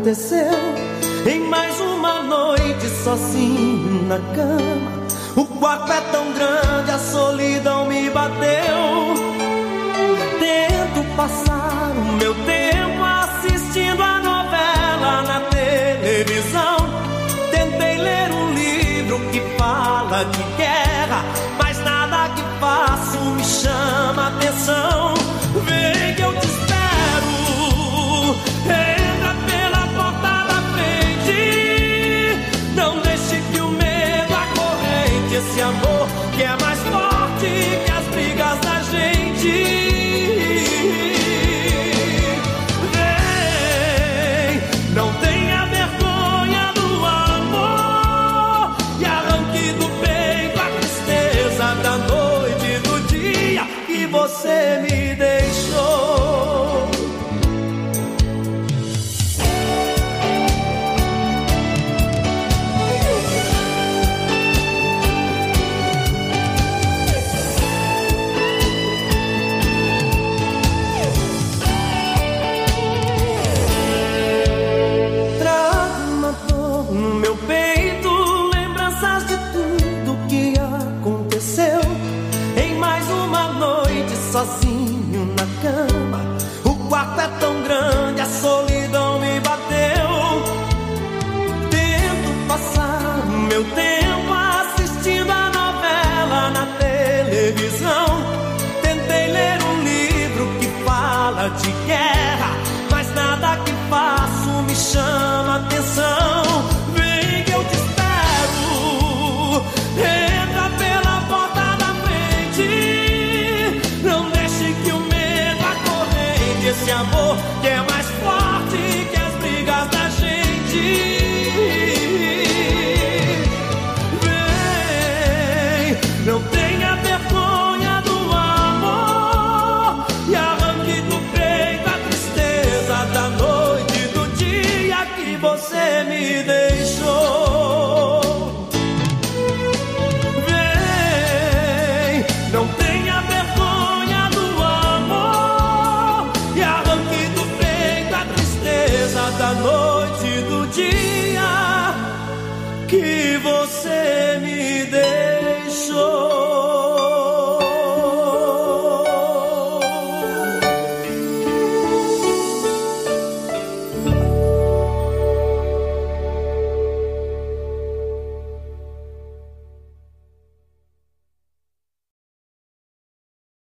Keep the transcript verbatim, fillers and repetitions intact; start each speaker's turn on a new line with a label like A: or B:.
A: aconteceu. Em mais uma noite sozinho na cama, o quarto é tão grande, a solidão me bateu. Tento passar o meu tempo assistindo a novela na televisão. Tentei ler um livro que fala de guerra, mas nada que faço me chama atenção. Vem que eu te espero, entra pela porta da frente. Não deixe que o medo acorrente esse amor que é mais forte que as brigas da gente. Vem, não tenha vergonha do amor e arranque do peito a tristeza da noite e do dia que você me deixou. Trago uma dor no meu peito, lembranças de tudo que aconteceu. Em mais uma noite sozinho na cama, o quarto é tão grande, a solidão me bateu. Tento passar o meu tempo assistindo a novela na televisão. Tentei ler um livro que fala de guerra, mas nada que faço me chama atenção. Vem que eu te espero, entra pela porta da frente. Não deixe que o medo acorrente esse amor que é